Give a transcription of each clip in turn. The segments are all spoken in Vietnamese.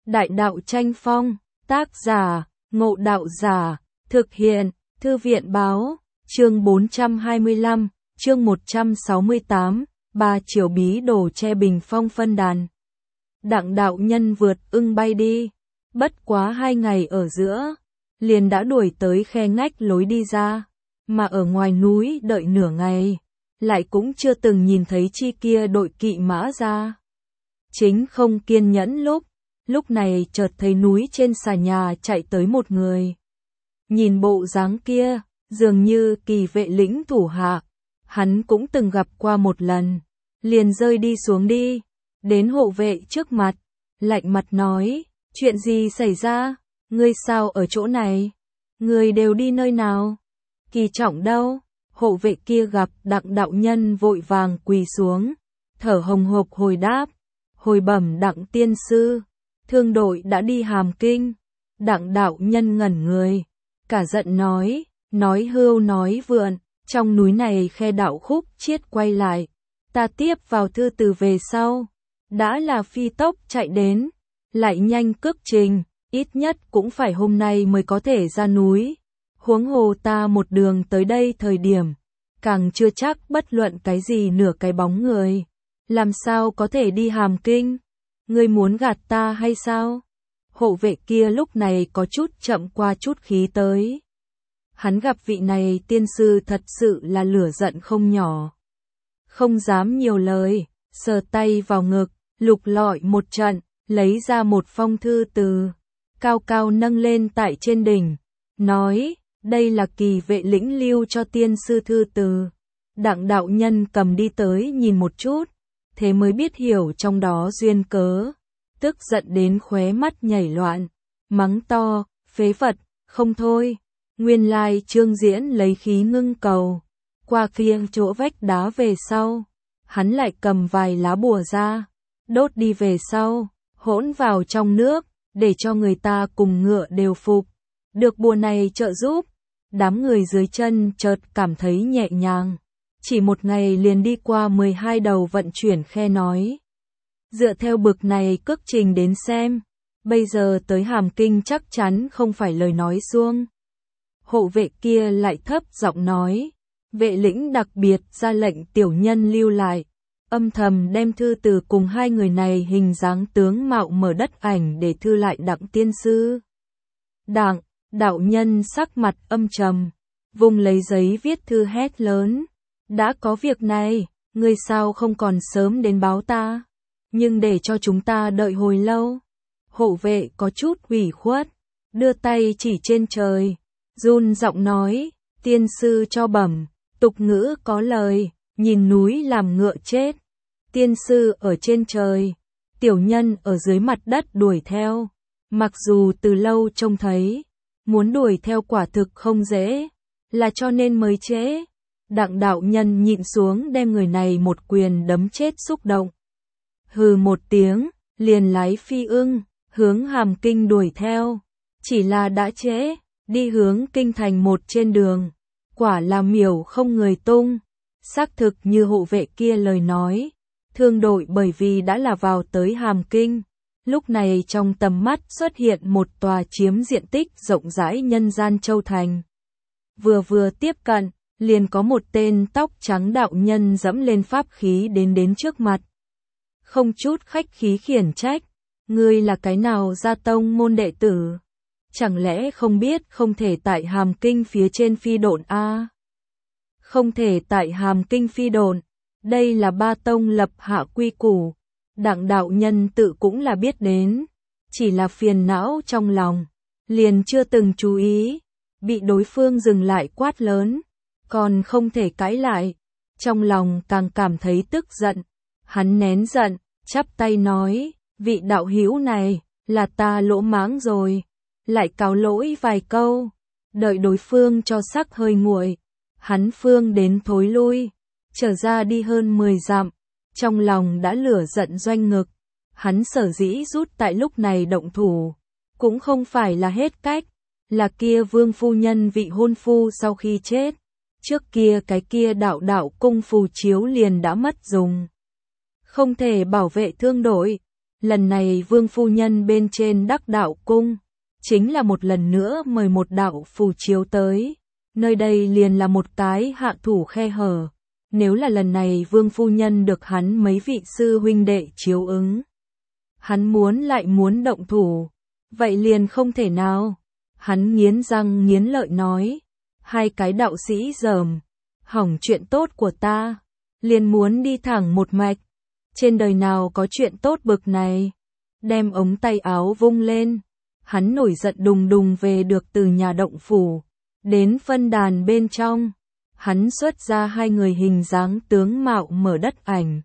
Đại đạo tranh phong, tác giả, Ngộ Đạo Giả, thực hiện, Thư viện báo, chương 425, chương 168, ba chiều bí đồ che bình phong phân đàn. Đặng đạo nhân vượt ưng bay đi, bất quá 2 ngày ở giữa, liền đã đuổi tới khe ngách lối đi ra, mà ở ngoài núi đợi nửa ngày, lại cũng chưa từng nhìn thấy chi kia đội kỵ mã ra. Chính không kiên nhẫn lúc này chợt thấy núi trên xà nhà chạy tới một người. Nhìn bộ dáng kia, dường như Kỳ Vệ lĩnh thủ hạ, hắn cũng từng gặp qua một lần, liền rơi đi xuống đi, đến hộ vệ trước mặt, lạnh mặt nói, chuyện gì xảy ra, ngươi sao ở chỗ này, ngươi đều đi nơi nào, Kỳ Trọng đâu, hộ vệ kia gặp Đặng đạo nhân vội vàng quỳ xuống, thở hồng hộc hồi đáp, hồi bẩm Đặng tiên sư, thương đội đã đi Hàm Kinh. Đặng đạo nhân ngẩn người, cả giận nói hưu nói vượn, trong núi này khe đạo khúc chiết quay lại, ta tiếp vào thư từ về sau, đã là phi tốc chạy đến, lại nhanh cước trình, ít nhất cũng phải hôm nay mới có thể ra núi, huống hồ ta một đường tới đây thời điểm, càng chưa chắc bất luận cái gì nửa cái bóng người, làm sao có thể đi Hàm Kinh, ngươi muốn gạt ta hay sao? Hộ vệ kia lúc này có chút chậm qua chút khí tới. Hắn gặp vị này tiên sư thật sự là lửa giận không nhỏ. Không dám nhiều lời, sờ tay vào ngực, lục lọi một trận, lấy ra một phong thư từ, cao cao nâng lên tại trên đỉnh, nói, đây là Kỳ Vệ lĩnh lưu cho tiên sư thư từ. Đặng đạo nhân cầm đi tới nhìn một chút, thế mới biết hiểu trong đó duyên cớ. Tức giận đến khóe mắt nhảy loạn, mắng to, phế vật, không thôi, nguyên lai Trương Diễn lấy khí ngưng cầu, qua phía chỗ vách đá về sau, hắn lại cầm vài lá bùa ra, đốt đi về sau, hỗn vào trong nước, để cho người ta cùng ngựa đều phục, được bùa này trợ giúp, đám người dưới chân chợt cảm thấy nhẹ nhàng, chỉ một ngày liền đi qua 12 đầu vận chuyển khe nói. Dựa theo bực này cước trình đến xem, bây giờ tới Hàm Kinh chắc chắn không phải lời nói suông. Hộ vệ kia lại thấp giọng nói, vệ lĩnh đặc biệt ra lệnh tiểu nhân lưu lại, âm thầm đem thư từ cùng 2 người này hình dáng tướng mạo mở đất ảnh để thư lại Đặng tiên sư. Đặng, đạo nhân sắc mặt âm trầm, vùng lấy giấy viết thư hét lớn, đã có việc này, ngươi sao không còn sớm đến báo ta? Nhưng để cho chúng ta đợi hồi lâu. Hộ vệ có chút ủy khuất, đưa tay chỉ trên trời, run giọng nói, tiên sư cho bẩm, tục ngữ có lời, nhìn núi làm ngựa chết. Tiên sư ở trên trời, tiểu nhân ở dưới mặt đất đuổi theo, mặc dù từ lâu trông thấy, muốn đuổi theo quả thực không dễ, là cho nên mới trễ. Đặng đạo nhân nhịn xuống đem người này một quyền đấm chết xúc động. Hừ một tiếng, liền lái phi ưng, hướng Hàm Kinh đuổi theo. Chỉ là đã trễ, đi hướng kinh thành một trên đường. Quả là miểu không người tung. Xác thực như hộ vệ kia lời nói. Thương đội bởi vì đã là vào tới Hàm Kinh. Lúc này trong tầm mắt xuất hiện một tòa chiếm diện tích rộng rãi nhân gian châu thành. Vừa tiếp cận, liền có một tên tóc trắng đạo nhân dẫm lên pháp khí đến trước mặt. Không chút khách khí khiển trách, ngươi là cái nào gia tông môn đệ tử? Chẳng lẽ không biết không thể tại Hàm Kinh phía trên phi độn a? Không thể tại Hàm Kinh phi độn, đây là ba tông lập hạ quy củ, Đặng đạo nhân tự cũng là biết đến, chỉ là phiền não trong lòng, liền chưa từng chú ý, bị đối phương dừng lại quát lớn, còn không thể cãi lại, trong lòng càng cảm thấy tức giận. Hắn nén giận, chắp tay nói, vị đạo hữu này, là ta lỗ mãng rồi, lại cáo lỗi vài câu, đợi đối phương cho sắc hơi nguội, hắn phương đến thối lui, trở ra đi hơn 10 dặm, trong lòng đã lửa giận doanh ngực, hắn sở dĩ rút tại lúc này động thủ, cũng không phải là hết cách, là kia vương phu nhân vị hôn phu sau khi chết, trước kia cái kia đạo cung phù chiếu liền đã mất dùng. Không thể bảo vệ thương đội, Lần này Vương phu nhân bên trên Đắc Đạo cung, chính là một lần nữa mời một đạo phù chiếu tới. Nơi đây liền là một cái hạ thủ khe hở. Nếu là lần này Vương phu nhân được hắn mấy vị sư huynh đệ chiếu ứng, hắn lại muốn động thủ, vậy liền không thể nào. Hắn nghiến răng nghiến lợi nói, hai cái đạo sĩ dởm, hỏng chuyện tốt của ta, liền muốn đi thẳng một mạch. Trên đời nào có chuyện tốt bực này. Đem ống tay áo vung lên, hắn nổi giận đùng đùng về được từ nhà động phủ, đến phân đàn bên trong. Hắn xuất ra hai người hình dáng tướng mạo mở đất ảnh.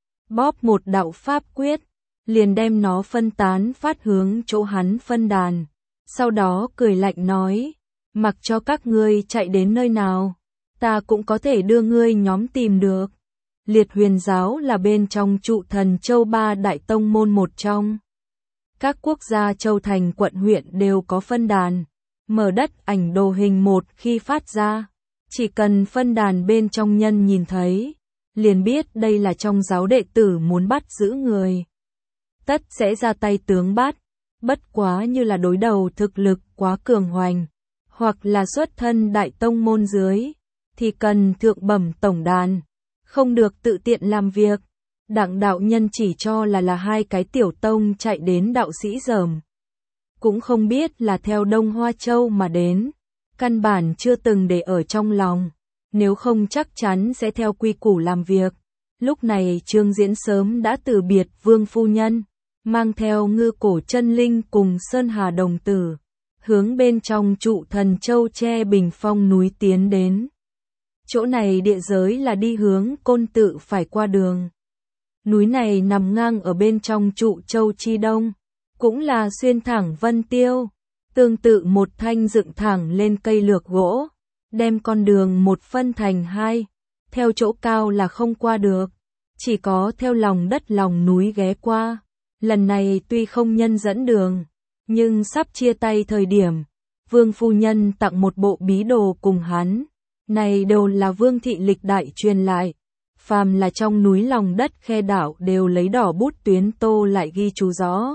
Bóp một đạo pháp quyết, liền đem nó phân tán phát hướng chỗ hắn phân đàn. Sau đó cười lạnh nói, mặc cho các ngươi chạy đến nơi nào, ta cũng có thể đưa ngươi nhóm tìm được. Liệt Huyền giáo là bên trong Trụ Thần Châu ba đại tông môn một trong. Các quốc gia châu thành quận huyện đều có phân đàn. Mở đất ảnh đồ hình một khi phát ra, chỉ cần phân đàn bên trong nhân nhìn thấy, liền biết đây là trong giáo đệ tử muốn bắt giữ người. Tất sẽ ra tay tướng bắt, bất quá như là đối đầu thực lực quá cường hoành, hoặc là xuất thân đại tông môn dưới, thì cần thượng bẩm tổng đàn, không được tự tiện làm việc. Đặng đạo nhân chỉ cho là hai cái tiểu tông chạy đến đạo sĩ dởm. Cũng không biết là theo Đông Hoa Châu mà đến, căn bản chưa từng để ở trong lòng, nếu không chắc chắn sẽ theo quy củ làm việc. Lúc này Trương Diễn sớm đã từ biệt Vương phu nhân, mang theo Ngư Cổ Chân Linh cùng Sơn Hà đồng tử, hướng bên trong Trụ Thần Châu Tre Bình Phong núi tiến đến. Chỗ này địa giới là đi hướng Côn Tự phải qua đường. Núi này nằm ngang ở bên trong Trụ Châu chi đông, cũng là xuyên thẳng Vân Tiêu, tương tự một thanh dựng thẳng lên cây lược gỗ, đem con đường một phân thành hai, theo chỗ cao là không qua được, chỉ có theo lòng đất lòng núi ghé qua. Lần này tuy không nhân dẫn đường, nhưng sắp chia tay thời điểm, Vương phu nhân tặng một bộ bí đồ cùng hắn, này đều là Vương thị lịch đại truyền lại. Phàm là trong núi lòng đất khe đảo đều lấy đỏ bút tuyến tô lại ghi chú rõ.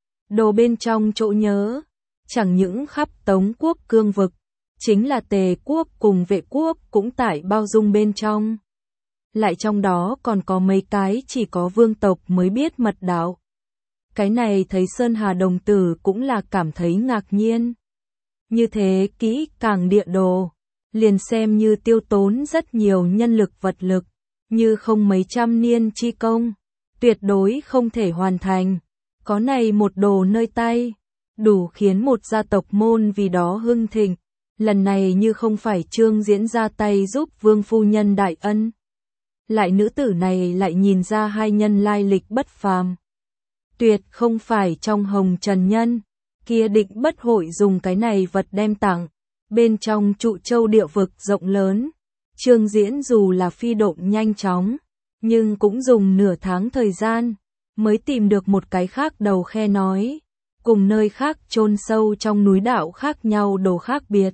Đồ bên trong chỗ nhớ, chẳng những khắp Tống quốc cương vực, chính là Tề quốc cùng Vệ quốc cũng tại bao dung bên trong. Lại trong đó còn có mấy cái chỉ có vương tộc mới biết mật đạo. Cái này thấy Sơn Hà đồng tử cũng là cảm thấy ngạc nhiên. Như thế kỹ càng địa đồ, liền xem như tiêu tốn rất nhiều nhân lực vật lực, như không mấy trăm niên chi công, tuyệt đối không thể hoàn thành. Có này một đồ nơi tay, đủ khiến một gia tộc môn vì đó hưng thịnh. Lần này như không phải Trương Diễn ra tay giúp Vương phu nhân đại ân, lại nữ tử này lại nhìn ra hai nhân lai lịch bất phàm. Tuyệt không phải trong hồng trần nhân, kia định bất hội dùng cái này vật đem tặng. Bên trong Trụ Châu địa vực rộng lớn, Trương Diễn dù là phi độn nhanh chóng, nhưng cũng dùng nửa tháng thời gian, mới tìm được một cái khác đầu khe nói, cùng nơi khác chôn sâu trong núi đạo khác nhau đồ khác biệt.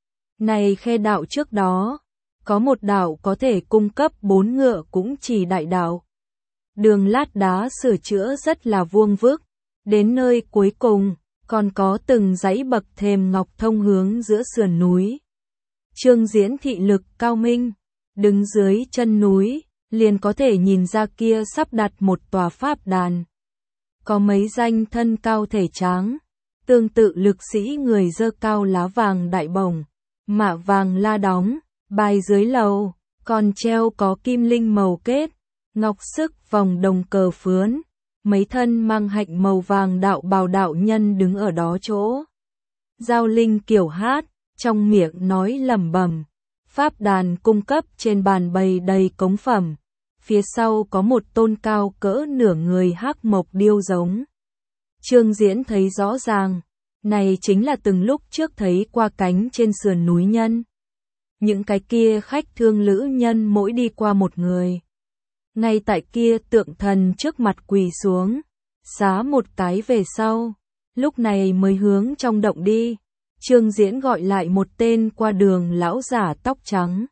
Này khe đạo trước đó, có một đạo có thể cung cấp 4 ngựa cũng chỉ đại đạo. Đường lát đá sửa chữa rất là vuông vức, đến nơi cuối cùng, còn có từng dãy bậc thềm ngọc thông hướng giữa sườn núi. Trương Diễn thị lực cao minh, đứng dưới chân núi, liền có thể nhìn ra kia sắp đặt một tòa pháp đàn. Có mấy danh thân cao thể tráng, tương tự lực sĩ người dơ cao lá vàng đại bổng, mạ vàng la đóng, bài dưới lầu, còn treo có kim linh màu kết, ngọc sức vòng đồng cờ phướn. Mấy thân mang hạnh màu vàng đạo bào đạo nhân đứng ở đó chỗ. Giao linh kiểu hát, trong miệng nói lẩm bẩm. Pháp đàn cung cấp trên bàn bày đầy cống phẩm. Phía sau có một tôn cao cỡ nửa người hắc mộc điêu giống. Trương Diễn thấy rõ ràng, này chính là từng lúc trước thấy qua cánh trên sườn núi nhân. Những cái kia khách thương lữ nhân mỗi đi qua một người. Ngay tại kia tượng thần trước mặt quỳ xuống, xá một cái về sau, lúc này mới hướng trong động đi. Trương Diễn gọi lại một tên qua đường lão giả tóc trắng.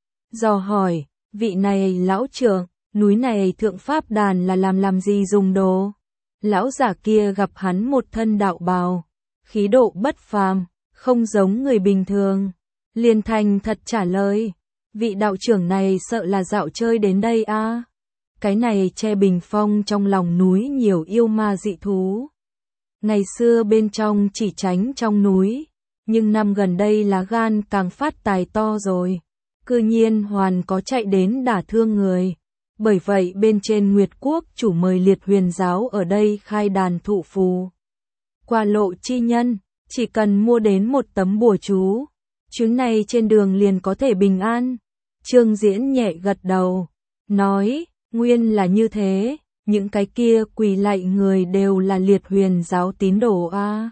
Dò hỏi, vị này lão trưởng, núi này thượng pháp đàn là làm gì dùng đồ? Lão giả kia gặp hắn một thân đạo bào, khí độ bất phàm, không giống người bình thường. Liền thành thật trả lời, vị đạo trưởng này sợ là dạo chơi đến đây à? Cái này che bình phong trong lòng núi nhiều yêu ma dị thú. Ngày xưa bên trong chỉ tránh trong núi, nhưng năm gần đây lá gan càng phát tài to rồi. Cư nhiên hoàn có chạy đến đả thương người. Bởi vậy bên trên Nguyệt Quốc chủ mời Liệt Huyền giáo ở đây khai đàn thụ phù. Qua lộ chi nhân, chỉ cần mua đến một tấm bùa chú, chuyến này trên đường liền có thể bình an. Trương Diễn nhẹ gật đầu, nói, nguyên là như thế, những cái kia quỳ lạy người đều là Liệt Huyền giáo tín đồ a.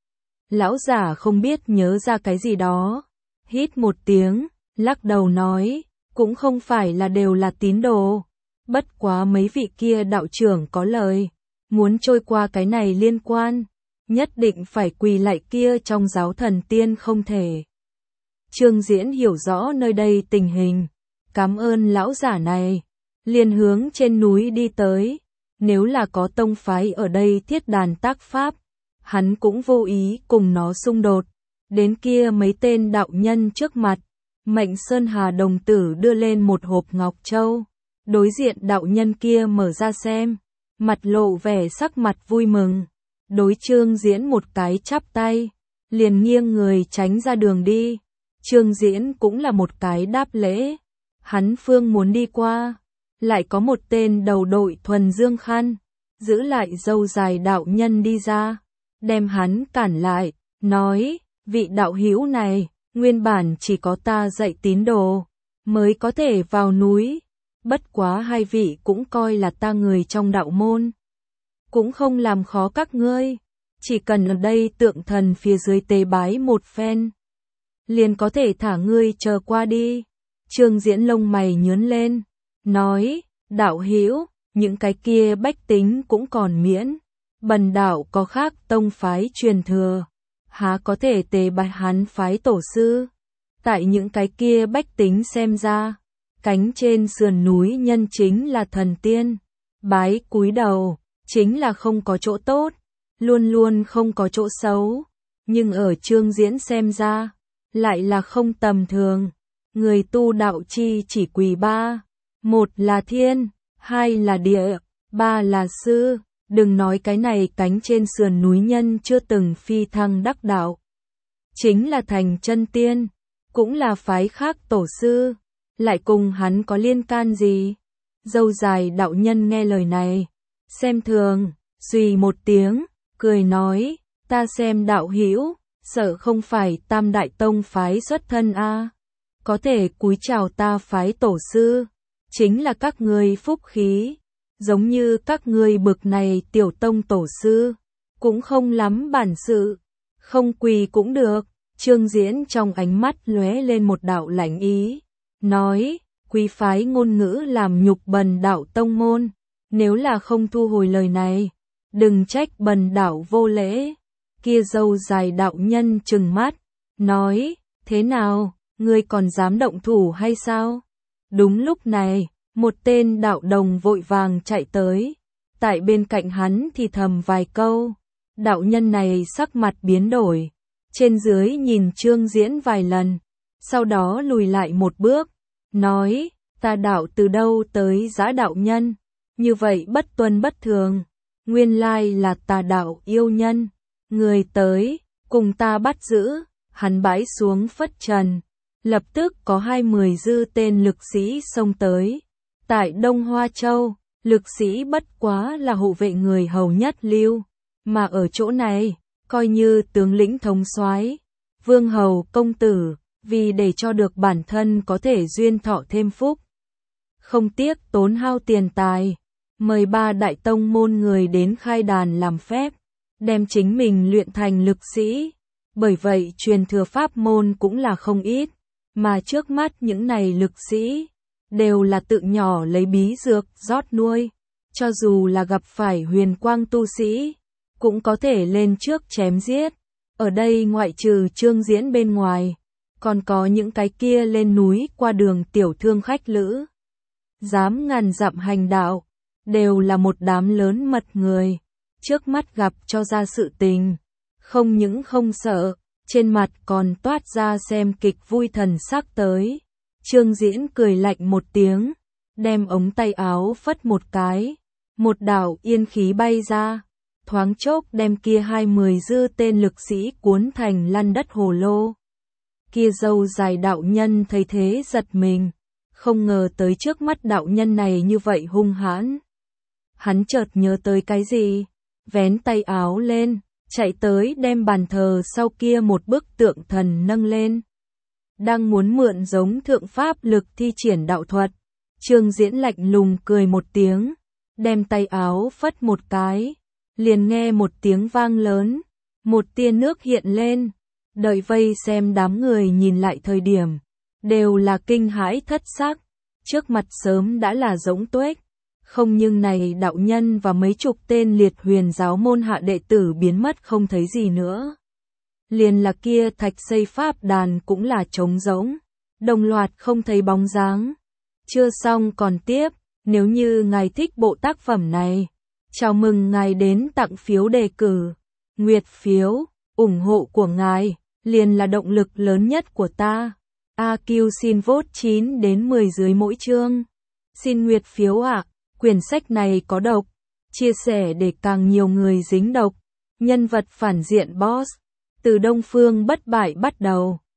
Lão giả không biết nhớ ra cái gì đó, hít một tiếng, lắc đầu nói, cũng không phải là đều là tín đồ, bất quá mấy vị kia đạo trưởng có lời, muốn trôi qua cái này liên quan, nhất định phải quỳ lạy kia trong giáo thần tiên không thể. Trương Diễn hiểu rõ nơi đây tình hình, cảm ơn lão giả này, liền hướng trên núi đi tới, nếu là có tông phái ở đây thiết đàn tác pháp, hắn cũng vô ý cùng nó xung đột. Đến kia mấy tên đạo nhân trước mặt, Mệnh Sơn Hà đồng tử đưa lên một hộp ngọc châu, đối diện đạo nhân kia mở ra xem, mặt lộ vẻ sắc mặt vui mừng, đối Trương Diễn một cái chắp tay, liền nghiêng người tránh ra đường đi. Trương Diễn cũng là một cái đáp lễ, hắn phương muốn đi qua, lại có một tên đầu đội thuần dương khăn, giữ lại râu dài đạo nhân đi ra, đem hắn cản lại, nói, vị đạo hữu này, nguyên bản chỉ có ta dạy tín đồ, mới có thể vào núi, bất quá hai vị cũng coi là ta người trong đạo môn. Cũng không làm khó các ngươi, chỉ cần ở đây tượng thần phía dưới tế bái một phen, liền có thể thả ngươi chờ qua đi. Trương Diễn lông mày nhướng lên, nói, đạo hữu, những cái kia bách tính cũng còn miễn, bần đạo có khác tông phái truyền thừa, há có thể tế bái hắn phái tổ sư. Tại những cái kia bách tính xem ra, cánh trên sườn núi nhân chính là thần tiên, bái cúi đầu, chính là không có chỗ tốt, luôn luôn không có chỗ xấu, nhưng ở Trương Diễn xem ra, lại là không tầm thường. Người tu đạo chi chỉ quỳ ba, một là thiên, hai là địa, ba là sư, đừng nói cái này cánh trên sườn núi nhân chưa từng phi thăng đắc đạo, chính là thành chân tiên, cũng là phái khác tổ sư, lại cùng hắn có liên can gì? Râu dài đạo nhân nghe lời này, xem thường, suy một tiếng, cười nói, ta xem đạo hữu, sợ không phải Tam Đại Tông phái xuất thân a, có thể cúi chào ta phái tổ sư, chính là các ngươi phúc khí, giống như các ngươi bực này tiểu tông tổ sư, cũng không lắm bản sự, không quỳ cũng được. Trương Diễn trong ánh mắt lóe lên một đạo lãnh ý, nói, quý phái ngôn ngữ làm nhục bần đạo tông môn, nếu là không thu hồi lời này, đừng trách bần đạo vô lễ. Kia râu dài đạo nhân trừng mắt, nói, thế nào, ngươi còn dám động thủ hay sao? Đúng lúc này, một tên đạo đồng vội vàng chạy tới, tại bên cạnh hắn thì thầm vài câu, đạo nhân này sắc mặt biến đổi, trên dưới nhìn Trương Diễn vài lần, sau đó lùi lại một bước, nói, ta đạo từ đâu tới Dã đạo nhân, như vậy bất tuân bất thường, nguyên lai là tà đạo yêu nhân, người tới, cùng ta bắt giữ. Hắn bãi xuống phất trần, lập tức có 20 dư tên lực sĩ xông tới. Tại Đông Hoa Châu, lực sĩ bất quá là hộ vệ người hầu nhất lưu, mà ở chỗ này, coi như tướng lĩnh thống soái, vương hầu công tử, vì để cho được bản thân có thể duyên thọ thêm phúc, không tiếc tốn hao tiền tài, mời 3 đại tông môn người đến khai đàn làm phép, đem chính mình luyện thành lực sĩ. Bởi vậy truyền thừa pháp môn cũng là không ít, mà trước mắt những này lực sĩ đều là tự nhỏ lấy bí dược rót nuôi, cho dù là gặp phải huyền quang tu sĩ, cũng có thể lên trước chém giết. Ở đây ngoại trừ Trương Diễn bên ngoài, còn có những cái kia lên núi qua đường tiểu thương khách lữ, dám ngàn dặm hành đạo, đều là một đám lớn mật người. trước mắt gặp cho ra sự tình, không những không sợ, trên mặt còn toát ra xem kịch vui thần sắc tới. Trương Diễn cười lạnh một tiếng, đem ống tay áo phất một cái, một đạo yên khí bay ra, thoáng chốc đem kia 20 dư tên lực sĩ cuốn thành lăn đất hồ lô. Kia râu dài đạo nhân thấy thế giật mình, không ngờ tới trước mắt đạo nhân này như vậy hung hãn. Hắn chợt nhớ tới cái gì, vén tay áo lên, chạy tới đem bàn thờ sau kia một bức tượng thần nâng lên. Đang muốn mượn giống thượng pháp lực thi triển đạo thuật, Trương Diễn lạnh lùng cười một tiếng, đem tay áo phất một cái, liền nghe một tiếng vang lớn, một tia nước hiện lên, đợi vây xem đám người nhìn lại thời điểm, đều là kinh hãi thất sắc, trước mặt sớm đã là rỗng tuếch, không nhưng này đạo nhân và mấy chục tên liệt huyền giáo môn hạ đệ tử biến mất không thấy gì nữa. Liền là kia thạch xây pháp đàn cũng là trống rỗng, đồng loạt không thấy bóng dáng. Chưa xong còn tiếp, nếu như ngài thích bộ tác phẩm này, chào mừng ngài đến tặng phiếu đề cử, nguyệt phiếu, ủng hộ của ngài, liền là động lực lớn nhất của ta. AQ xin vote 9 đến 10 dưới mỗi chương. Xin nguyệt phiếu ạ, quyển sách này có độc, chia sẻ để càng nhiều người dính độc. Nhân vật phản diện boss, từ Đông Phương bất bại bắt đầu.